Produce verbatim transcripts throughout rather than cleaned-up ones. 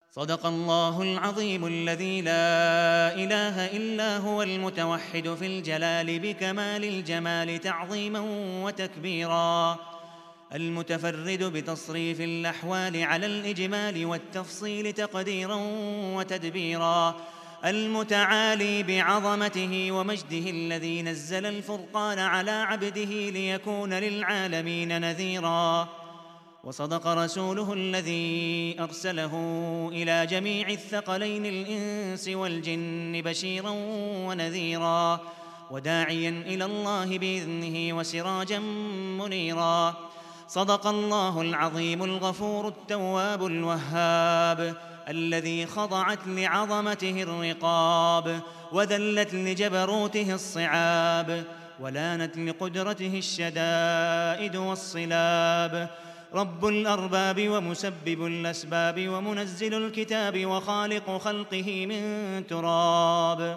صدق الله العظيم الذي لا إله إلا هو المتوحد في الجلال بكمال الجمال تعظيما وتكبيرا، المتفرد بتصريف الأحوال على الإجمال والتفصيل تقديرا وتدبيرا، المتعالي بعظمته ومجده الذي نزل الفرقان على عبده ليكون للعالمين نذيرا. وصدق رسوله الذي أرسله إلى جميع الثقلين الإنس والجن بشيرا ونذيرا، وداعيا إلى الله بإذنه وسراجا منيرا. صدق الله العظيم الغفور التواب الوهاب، الذي خضعت لعظمته الرقاب، وذلت لجبروته الصعاب، ولانت لقدرته الشدائد والصلاب. رب الأرباب ومسبب الأسباب ومنزل الكتاب وخالق خلقه من تراب،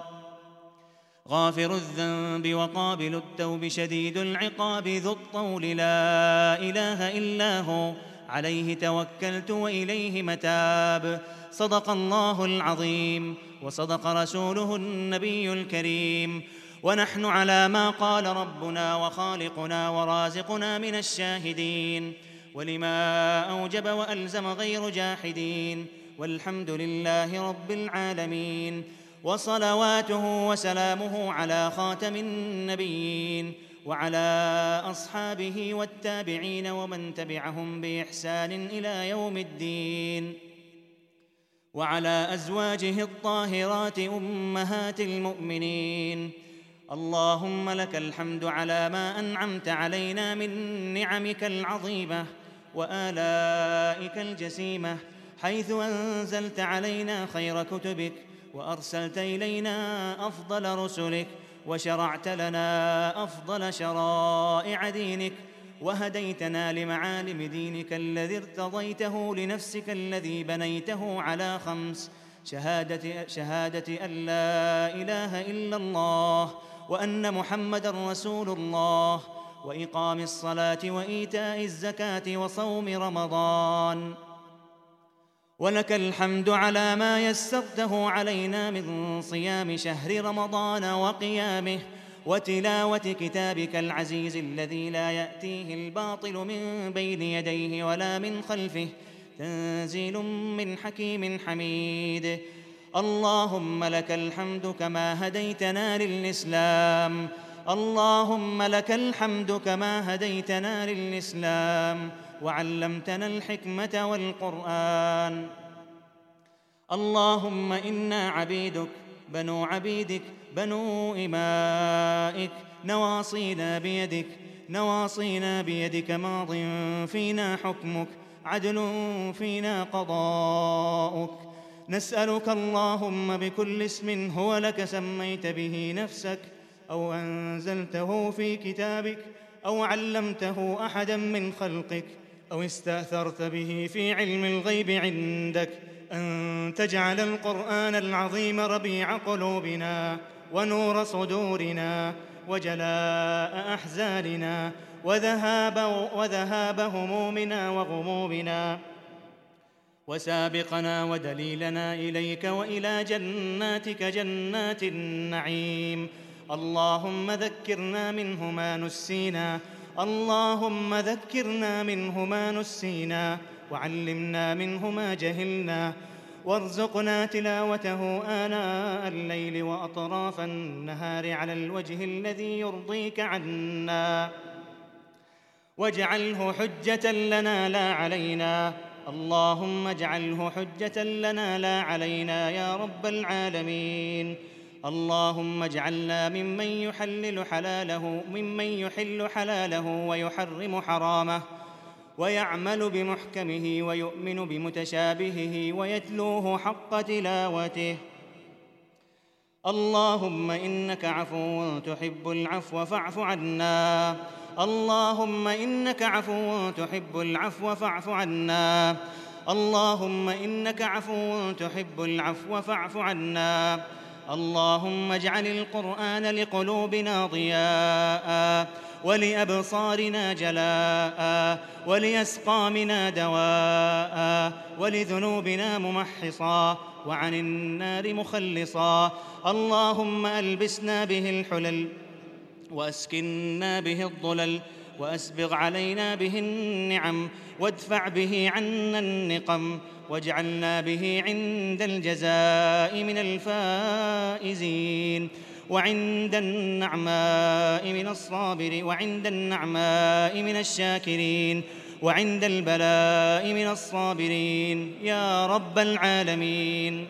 غافر الذنب وقابل التوب شديد العقاب ذو الطول لا إله إلا هو عليه توكلت وإليه متاب. صدق الله العظيم وصدق رسوله النبي الكريم، ونحن على ما قال ربنا وخالقنا ورازقنا من الشاهدين، ولما أوجب وألزم غير جاحدين، والحمد لله رب العالمين. وصلواته وسلامه على خاتم النبيين وعلى أصحابه والتابعين ومن تبعهم بإحسان إلى يوم الدين، وعلى أزواجه الطاهرات أمهات المؤمنين. اللهم لك الحمد على ما أنعمت علينا من نعمك العظيمة وآلائك الجسيمة، حيث أنزلت علينا خير كتبك، وأرسلت إلينا أفضل رسلك، وشرعت لنا أفضل شرائع دينك، وهديتنا لمعالم دينك الذي ارتضيته لنفسك، الذي بنيته على خمس: شهادة, شهادة أن لا إله إلا الله، وأن محمدًا رسول الله، وإقام الصلاة وإيتاء الزكاة وصوم رمضان. ولك الحمد على ما يسرته علينا من صيام شهر رمضان وقيامه، وتلاوة كتابك العزيز الذي لا يأتيه الباطل من بين يديه ولا من خلفه، تنزيل من حكيم حميد. اللهم لك الحمد كما هديتنا للإسلام، اللهم لك الحمد كما هديتنا للإسلام وعلمتنا الحكمة والقرآن. اللهم إنا عبيدك بنو عبيدك بنو إمائك، نواصينا بيدك نواصينا بيدك ماض فينا حكمك، عدل فينا قضاؤك. نسألك اللهم بكل اسم هو لك سميت به نفسك، أو أنزلته في كتابك، أو علمته أحدا من خلقك، أو استأثرت به في علم الغيب عندك، أن تجعل القرآن العظيم ربيع قلوبنا ونور صدورنا وجلاء أحزاننا وذهاب, وذهاب همومنا وغمومنا، وسابقنا ودليلنا إليك وإلى جناتك جنات النعيم. اللهم ذكرنا منه ما نسينا اللهم ذكرنا منه ما نسينا وعلمنا منه ما جهلنا، وارزقنا تلاوته آناء الليل وأطراف النهار على الوجه الذي يرضيك عنا، واجعله حجة لنا لا علينا. اللهم اجعله حجة لنا لا علينا يا رب العالمين. اللهم اجعلنا ممن يحلل حلاله ممن يحل حلاله ويحرم حرامه، ويعمل بمحكمه ويؤمن بمتشابهه ويتلوه حق تلاوته. اللهم إنك عفو تحب العفو فاعف عنا اللهم إنك عفو تحب العفو فاعف عنا اللهم إنك عفو تحب العفو فاعف عنا اللهم اجعل القرآن لقلوبنا ضياء ولأبصارنا جلاء، ولأسقامنا دواء، ولذنوبنا ممحصا، وعن النار مخلصا. اللهم ألبسنا به الحلل، وأسكنا به الظلل، وأسبغ علينا به النعم، وادفع به عنا النقم، واجعلنا به عند الجزاء من الفائزين، وعند النعماء من الصابر، وعند النعماء من الشاكرين، وعند البلاء من الصابرين يا رب العالمين.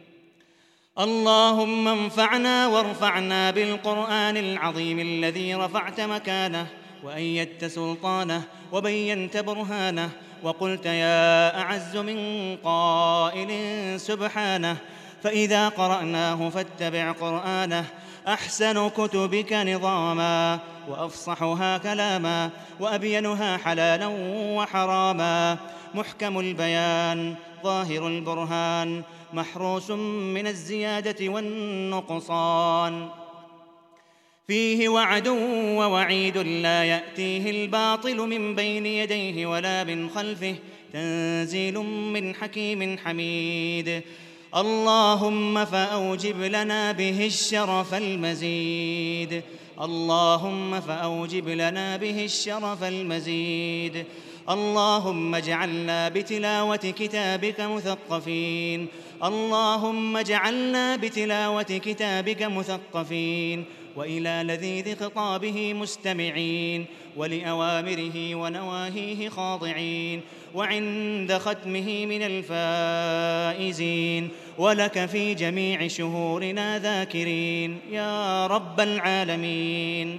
اللهم انفعنا وارفعنا بالقرآن العظيم الذي رفعت مكانه، وأيدت سلطانه، وبينت برهانه، وقلت يا أعز من قائل سبحانه. فإذا قرأناه فاتبع قرآنه، أحسن كتبك نظاما، وأفصحها كلاما، وأبينها حلالا وحراما، محكم البيان، ظاهر البرهان، محروس من الزيادة والنقصان، فيه وعد ووعيد لا يأتيه الباطل من بين يديه ولا من خلفه، تنزيل من حكيم حميد. اللهم فأوجب لنا به الشرف المزيد، اللهم فأوجب لنا به الشرف المزيد. اللهم اجعلنا بتلاوة كتابك مثقفين، اللهم اجعلنا بتلاوة كتابك مثقفين، وإلى لذيذ خطابه مستمعين، ولأوامره ونواهيه خاضعين، وعند ختمه من الفائزين، ولك في جميع شهورنا ذاكرين يا رب العالمين.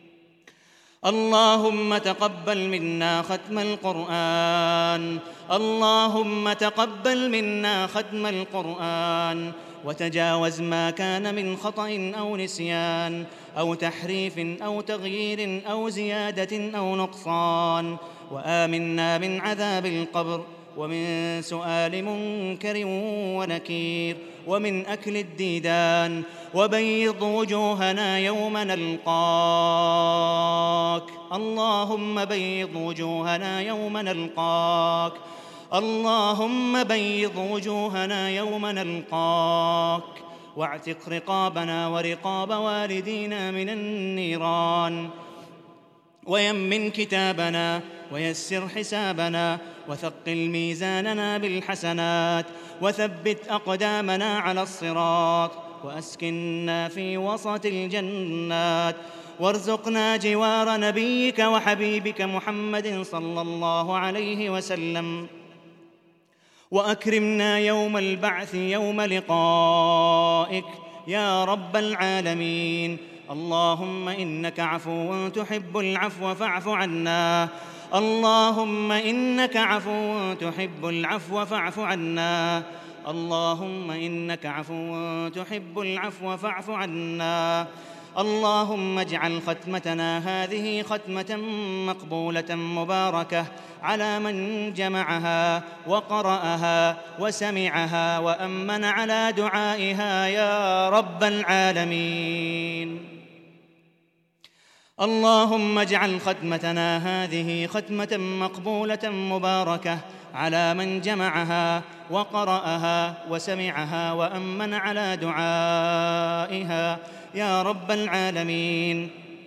اللهم تقبل منا ختم القرآن، اللهم تقبل منا ختم القرآن، وتجاوز ما كان من خطأ أو نسيان أو تحريف أو تغيير أو زيادة أو نقصان، وآمنا من عذاب القبر، ومن سؤال منكر ونكير، ومن أكل الديدان، وبيض وجوهنا يوم نلقاك. اللهم بيض وجوهنا يوم نلقاك، اللهم بيض وجوهنا يوم نلقاك، واعتق رقابنا ورقاب والدينا من النيران، ويمن كتابنا، ويسر حسابنا، وثقل ميزاننا بالحسنات، وثبت أقدامنا على الصراط، وأسكننا في وسط الجنات، وارزقنا جوار نبيك وحبيبك محمد صلى الله عليه وسلم، وأكرمنا يوم البعث يوم لقائك يا رب العالمين. اللهم إنك عفو تحب العفو فاعف عنا، اللهم إنك عفو تحب العفو فاعف عنا، اللهم إنك عفو تحب العفو فاعف عنا. اللهم اجعل ختمتنا هذه ختمة مقبولة مباركة على من جمعها وقرأها وسمعها وأمن على دعائها يا رب العالمين. اللهم اجعل ختمتنا هذه ختمة مقبولة مباركة على من جمعها وقرأها وسمعها وأمن على دعائها يا رب العالمين.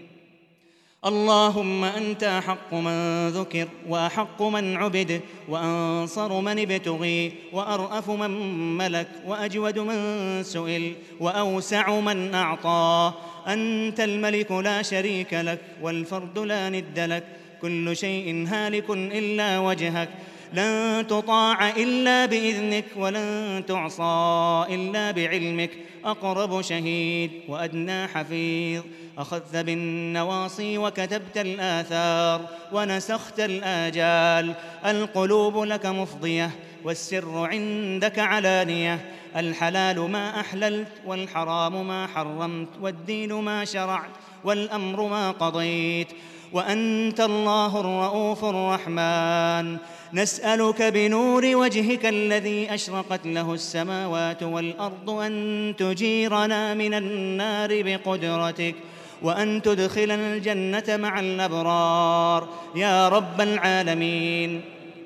اللهم أنت أحق من ذكر، وأحق من عبد، وأنصر من ابتغي، وأرأف من ملك، وأجود من سئل، وأوسع من أعطى. أنت الملك لا شريك لك، والفرد لا ند لك، كل شيء هالك إلا وجهك، لن تطاع إلا بإذنك، ولن تعصى إلا بعلمك. أقرب شهيد وأدنى حفيظ، أخذت بالنواصي وكتبت الآثار ونسخت الآجال. القلوب لك مفضية، والسر عندك علانية، الحلال ما أحللت، والحرام ما حرمت، والدين ما شرعت، والأمر ما قضيت، وأنت الله الرؤوف الرحمن. نسألك بنور وجهك الذي أشرقت له السماوات والأرض أن تجيرنا من النار بقدرتك، وأن تدخلنا الجنة مع الأبرار يا رب العالمين.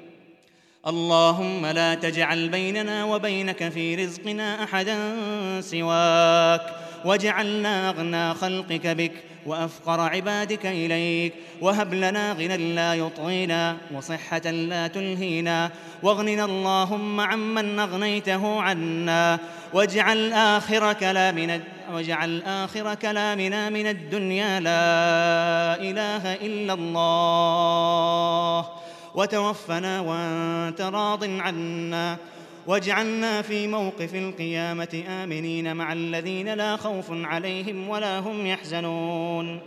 اللهم لا تجعل بيننا وبينك في رزقنا أحدا سواك، واجعلنا أغنى خلقك بك وأفقر عبادك إليك، وهب لنا غنى لا يطغينا وصحة لا تلهينا، واغننا اللهم عمن أغنيته عنا، واجعل آخر كلامنا واجعل آخر كلامنا من الدنيا لا إله إلا الله، وتوفنا وأنت راض عنا، واجعلنا في موقف القيامة آمنين مع الذين لا خوف عليهم ولا هم يحزنون.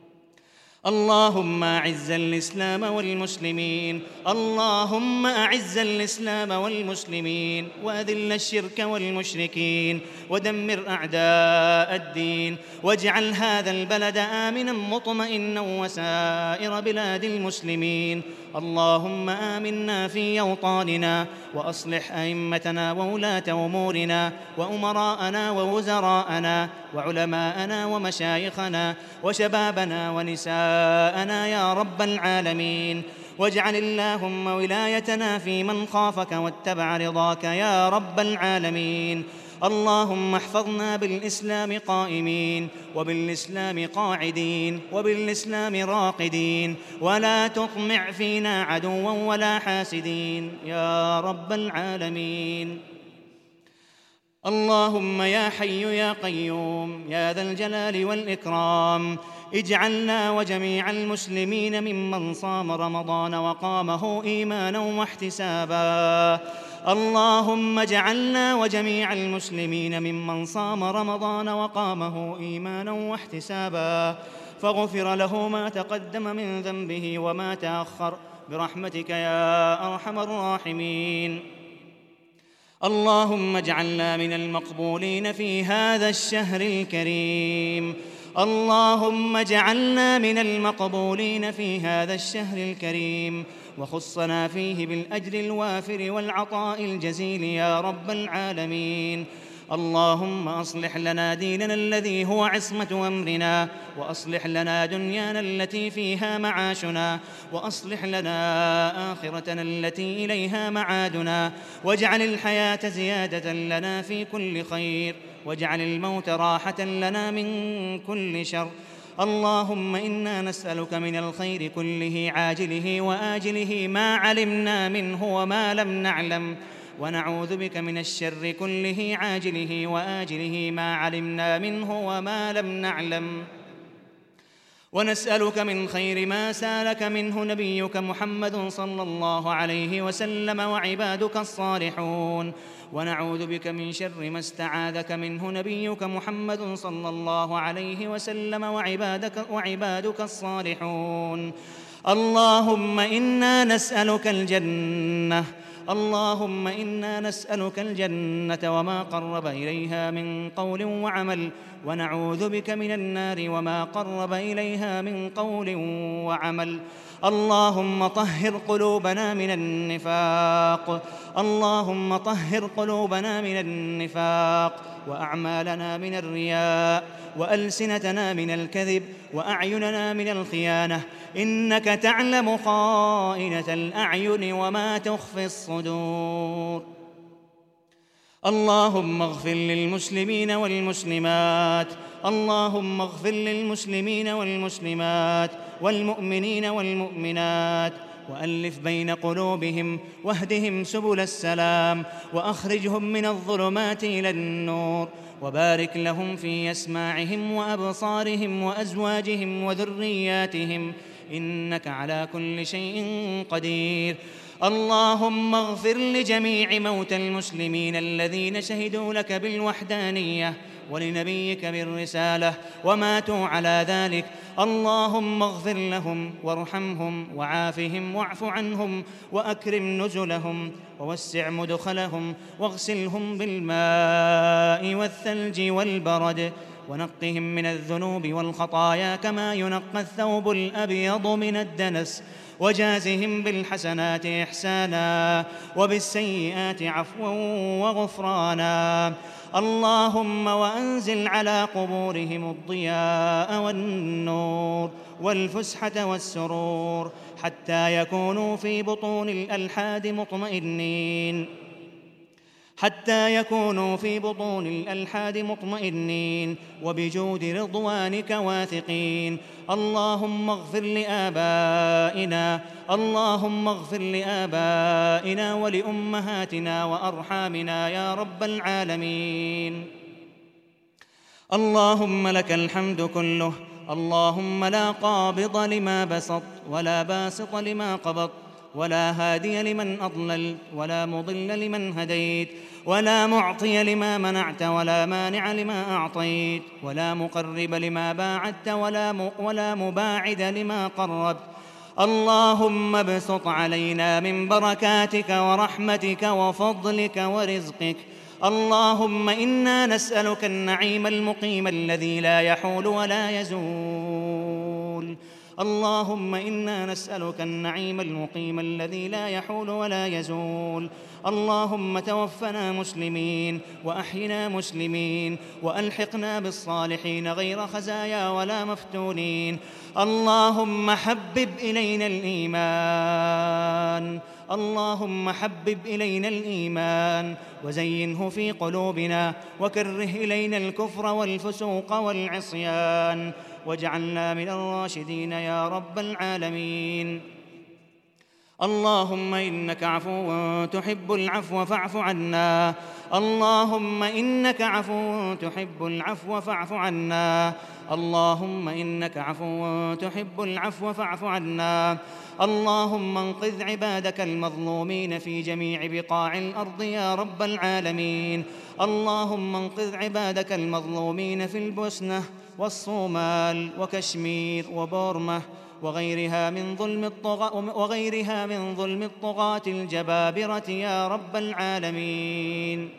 اللهم أعز الإسلام والمسلمين اللهم أعز الإسلام والمسلمين وأذل الشرك والمشركين ودمر أعداء الدين، واجعل هذا البلد آمنا مطمئنا وسائر بلاد المسلمين. اللهم آمنا في أوطاننا، وأصلح أئمتنا وولاة أمورنا وأمراءنا ووزراءنا وعلماءنا ومشايخنا وشبابنا ونساءنا يا رب العالمين، واجعل اللهم ولايتنا في من خافك واتبع رضاك يا رب العالمين. اللهم احفظنا بالإسلام قائمين، وبالإسلام قاعدين، وبالإسلام راقدين، ولا تطمع فينا عدوا ولا حاسدين يا رب العالمين. اللهم يا حي يا قيوم يا ذا الجلال والإكرام، اجعلنا وجميع المسلمين ممن صام رمضان وقامه إيمانا واحتسابا. اللهم اجعلنا وجميع المسلمين ممن صام رمضان وقامه إيمانا واحتسابا، فاغفر له ما تقدم من ذنبه وما تأخر برحمتك يا أرحم الراحمين. اللهم اجعلنا من المقبولين في هذا الشهر الكريم اللهم اجعلنا من المقبولين في هذا الشهر الكريم، وخصنا فيه بالأجر الوافر والعطاء الجزيل يا رب العالمين. اللهم أصلح لنا ديننا الذي هو عصمة أمرنا، وأصلح لنا دنيانا التي فيها معاشنا، وأصلح لنا آخرتنا التي إليها معادنا، واجعل الحياة زيادة لنا في كل خير، واجعل الموت راحة لنا من كل شر. اللهم إنا نسألك من الخير كله عاجله وآجله ما علمنا منه وما لم نعلم، ونعوذ بك من الشر كله عاجله وآجله ما علمنا منه وما لم نعلم، ونسألك من خير ما سالك منه نبيك محمد صلى الله عليه وسلم وعبادك الصالحون، ونعوذ بك من شر ما استعاذك منه نبيك محمد صلى الله عليه وسلم وعبادك, وعبادك الصالحون. اللهم إنا نسألك الجنة اللهم إنا نسألك الجنة وما قرب إليها من قول وعمل، ونعوذ بك من النار وما قرب إليها من قول وعمل. اللهم طهر قلوبنا من النفاق اللهم طهر قلوبنا من النفاق وأعمالنا من الرياء، وألسنتنا من الكذب، وأعيننا من الخيانة، إنك تعلم خائنة الأعين وما تخفي الصدور. اللهم اغفر للمسلمين والمسلمات اللهم اغفر للمسلمين والمسلمات والمؤمنين والمؤمنات، وألف بين قلوبهم، واهدهم سبل السلام، وأخرجهم من الظلمات إلى النور، وبارك لهم في أسماعهم وأبصارهم وأزواجهم وذرياتهم، إنك على كل شيء قدير. اللهم اغفر لجميع موتى المسلمين الذين شهدوا لك بالوحدانية ولنبيك بالرسالة وماتوا على ذلك. اللهم اغفر لهم وارحمهم وعافهم واعف عنهم وأكرم نزلهم ووسع مدخلهم، واغسلهم بالماء والثلج والبرد، ونقهم من الذنوب والخطايا كما ينقى الثوب الأبيض من الدنس، وجازهم بالحسنات إحسانا وبالسيئات عفوا وغفرانا. اللهم وأنزل على قبورهم الضياء والنور والفسحة والسرور حتى يكونوا في بطون الألحاد مطمئنين حتى يكونوا في بطون الألحاد مطمئنين وبجود رضوانك واثقين. اللهم اغفر لآبائنا اللهم اغفر لآبائنا ولأمهاتنا وأرحامنا يا رب العالمين. اللهم لك الحمد كله، اللهم لا قابض لما بسط ولا باسط لما قبض ولا هادي لمن أضللت ولا مضل لمن هديت ولا معطي لما منعت ولا مانع لما أعطيت ولا مقرب لما باعدت ولا, ولا مباعد لما قربت. اللهم ابسط علينا من بركاتك ورحمتك وفضلك ورزقك. اللهم إنا نسألك النعيم المقيم الذي لا يحول ولا يزول. اللهم إنا نسألك النعيم المقيم الذي لا يحول ولا يزول. اللهم توفنا مسلمين وأحينا مسلمين وألحقنا بالصالحين غير خزايا ولا مفتونين. اللهم حبب إلينا الإيمان اللهم حبب إلينا الإيمان وزينه في قلوبنا وكره إلينا الكفر والفسوق والعصيان واجعلنا من الراشدين يا رب العالمين. اللهم إنك عفو تحب العفو فاعف عنا اللهم إنك عفو تحب العفو فاعف عنا اللهم إنك عفو تحب العفو فاعف عنا. اللهم انقذ عبادك المظلومين في جميع بقاع الأرض يا رب العالمين. اللهم انقذ عبادك المظلومين في البوسنة والصومال وكشمير وبورما وغيرها من ظلم الطغاة وغيرها من ظلم الطغاة الجبابرة يا رب العالمين.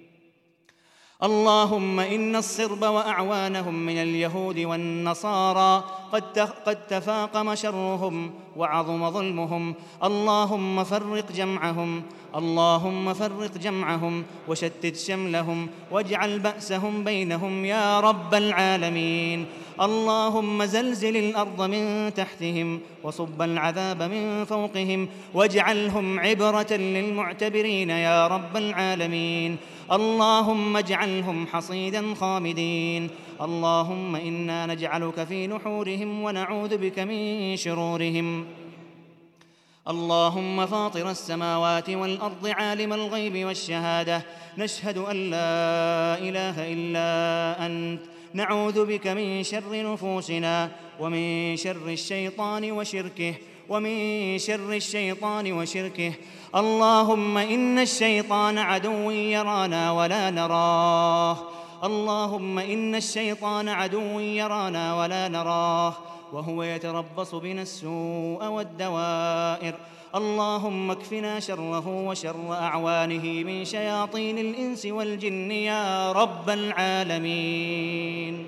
اللهم إن الصرب وأعوانهم من اليهود والنصارى قد تفاقم شرهم وعظم ظلمهم. اللهم فرق جمعهم اللهم فرق جمعهم وشتت شملهم واجعل بأسهم بينهم يا رب العالمين. اللهم زلزل الأرض من تحتهم وصب العذاب من فوقهم واجعلهم عبرة للمعتبرين يا رب العالمين. اللهم اجعلهم حصيدا خامدين. اللهم إنا نجعلك في نحورهم ونعوذ بك من شرورهم. اللهم فاطر السماوات والأرض عالم الغيب والشهادة نشهد أن لا إله إلا أنت نعوذ بك من شر نفوسنا ومن شر الشيطان وشركه ومن شر الشيطان وشركه. اللهم إن الشيطان عدو يرانا ولا نراه اللهم إن الشيطان عدو يرانا ولا نراه وهو يتربص بنا السوء والدوائر. اللهم اكفنا شره وشر أعوانه من شياطين الإنس والجن يا رب العالمين.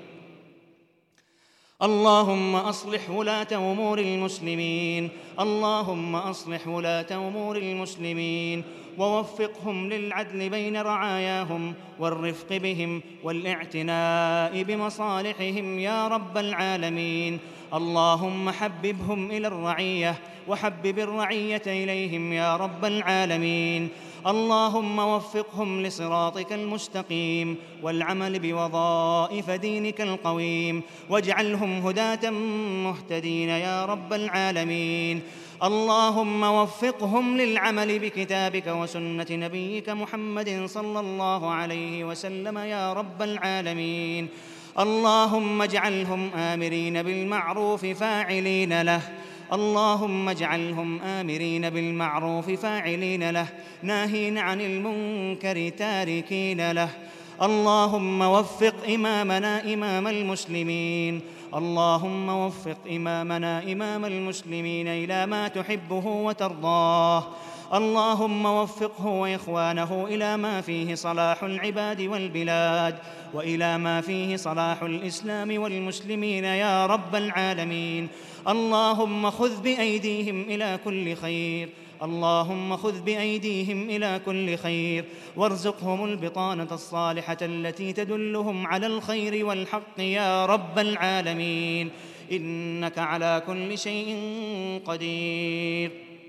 اللهم أصلح ولاة أمور المسلمين اللهم أصلح ولاة أمور المسلمين ووفقهم للعدل بين رعاياهم والرفق بهم والاعتناء بمصالحهم يا رب العالمين. اللهم حببهم إلى الرعية وحبب الرعية إليهم يا رب العالمين. اللهم وفقهم لصراطك المستقيم والعمل بوظائف دينك القويم واجعلهم هداة مهتدين يا رب العالمين. اللهم وفقهم للعمل بكتابك وسنة نبيك محمد صلى الله عليه وسلم يا رب العالمين. اللهم اجعلهم آمرين بالمعروف فاعلين له اللهم اجعلهم آمرين بالمعروف فاعلين له ناهين عن المنكر تاركين له. اللهم وفق إمامنا إمام المسلمين اللهم وفق إمامنا إمام المسلمين إلى ما تحبه وترضاه. اللهم وفقه وإخوانه إلى ما فيه صلاح العباد والبلاد وإلى ما فيه صلاح الإسلام والمسلمين يا رب العالمين. اللهم خذ بأيديهم إلى كل خير اللهم خذ بأيديهم إلى كل خير، وارزقهم البطانة الصالحة التي تدلهم على الخير والحق يا رب العالمين، إنك على كل شيء قدير.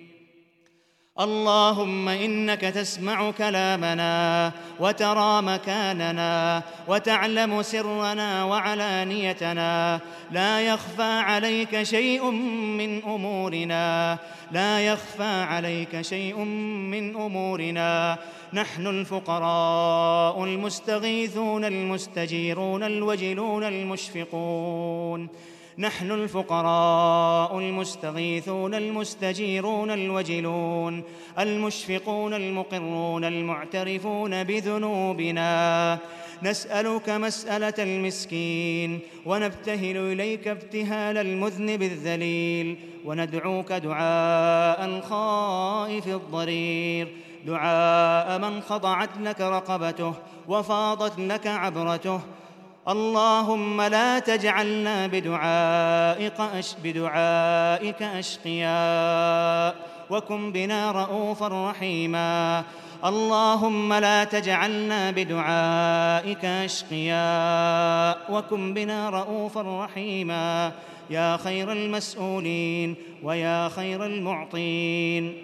اللهم إنك تسمع كلامنا وترى مكاننا وتعلم سرنا وعلانيتنا، لا يخفى عليك شيء من أمورنا، لا يخفى عليك شيء من أمورنا. نحن الفقراء المستغيثون المستجيرون الوجلون المشفقون، نحن الفقراء المستغيثون المستجيرون الوجلون المشفقون المقرون المعترفون بذنوبنا، نسألك مسألة المسكين ونبتهل إليك ابتهال المذنب الذليل، وندعوك دعاء الخائف الضرير، دعاء من خضعت لك رقبته وفاضت لك عبرته. اللهم لا تجعلنا بدعائك, أش بدعائك أشقياء، وكن بنا رءوفا رحيما. اللهم لا تجعلنا بدعائك أشقياء، وكن بنا رءوفا رحيما، يا خير المسؤولين ويا خير المعطين.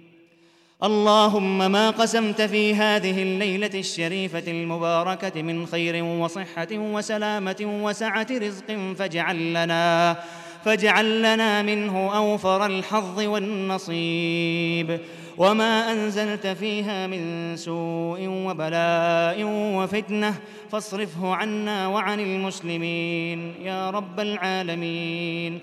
اللهم ما قسمت في هذه الليلة الشريفة المباركة من خير وصحة وسلامة وسعة رزق فاجعل لنا, فاجعل لنا منه أوفر الحظ والنصيب، وما أنزلت فيها من سوء وبلاء وفتنة فاصرفه عنا وعن المسلمين يا رب العالمين.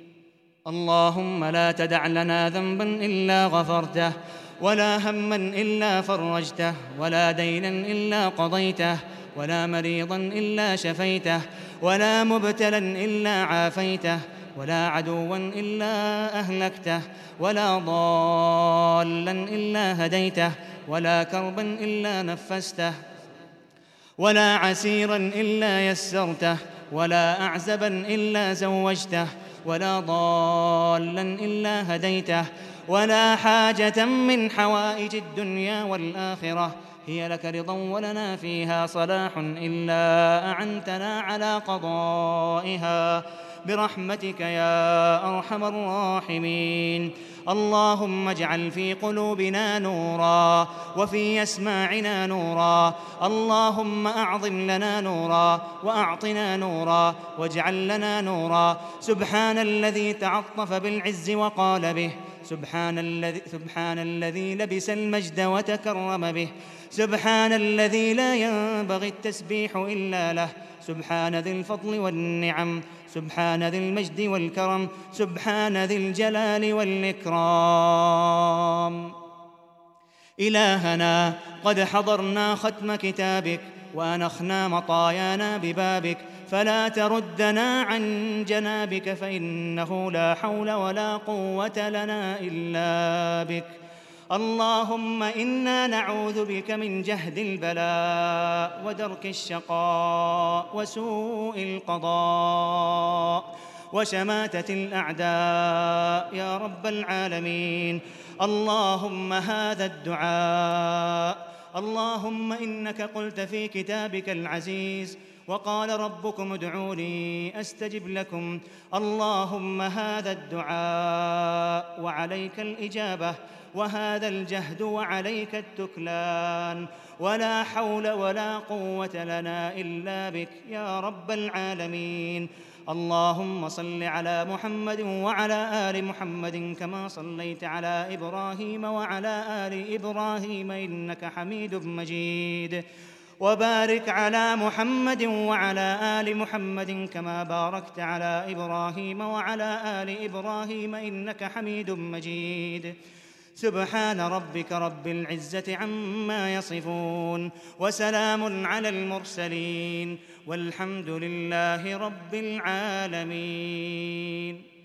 اللهم لا تدع لنا ذنبا إلا غفرته، ولا هما إلا فرجته، ولا دينا إلا قضيته، ولا مريضا إلا شفيته، ولا مبتلا إلا عافيته، ولا عدوا إلا أهلكته، ولا ضالا إلا هديته، ولا كربا إلا نفسته، ولا عسيرا إلا يسرته، ولا أعزبا إلا زوجته، ولا ضالا إلا هديته، ولا حاجة من حوائج الدنيا والآخرة هي لك رضا ولنا فيها صلاح إلا أعنتنا على قضائها برحمتك يا أرحم الراحمين. اللهم اجعل في قلوبنا نورا وفي أسماعنا نورا، اللهم أعظم لنا نورا وأعطنا نورا واجعل لنا نورا. سبحان الذي تعطف بالعز وقال به، سبحان الذي, سبحان الذي لبس المجد وتكرم به، سبحان الذي لا ينبغي التسبيح إلا له، سبحان ذي الفضل والنعم، سبحان ذي المجد والكرم، سبحان ذي الجلال والإكرام. إلهنا قد حضرنا ختم كتابك وأنخنا مطايانا ببابك، فلا تردنا عن جنابك، فإنه لا حول ولا قوة لنا إلا بك. اللهم إنا نعوذ بك من جهد البلاء ودرك الشقاء وسوء القضاء وشماتة الأعداء يا رب العالمين. اللهم هذا الدعاء، اللهم إنك قلت في كتابك العزيز وقال ربكم ادعوني أستجب لكم. اللهم هذا الدعاء وعليك الإجابة، وهذا الجهد وعليك التكلان، ولا حول ولا قوة لنا إلا بك يا رب العالمين. اللهم صل على محمد وعلى آل محمد كما صليت على إبراهيم وعلى آل إبراهيم إنك حميد مجيد، وبارك على محمد وعلى آل محمد كما باركت على إبراهيم وعلى آل إبراهيم إنك حميد مجيد. سبحان ربك رب العزة عما يصفون، وسلام على المرسلين، والحمد لله رب العالمين.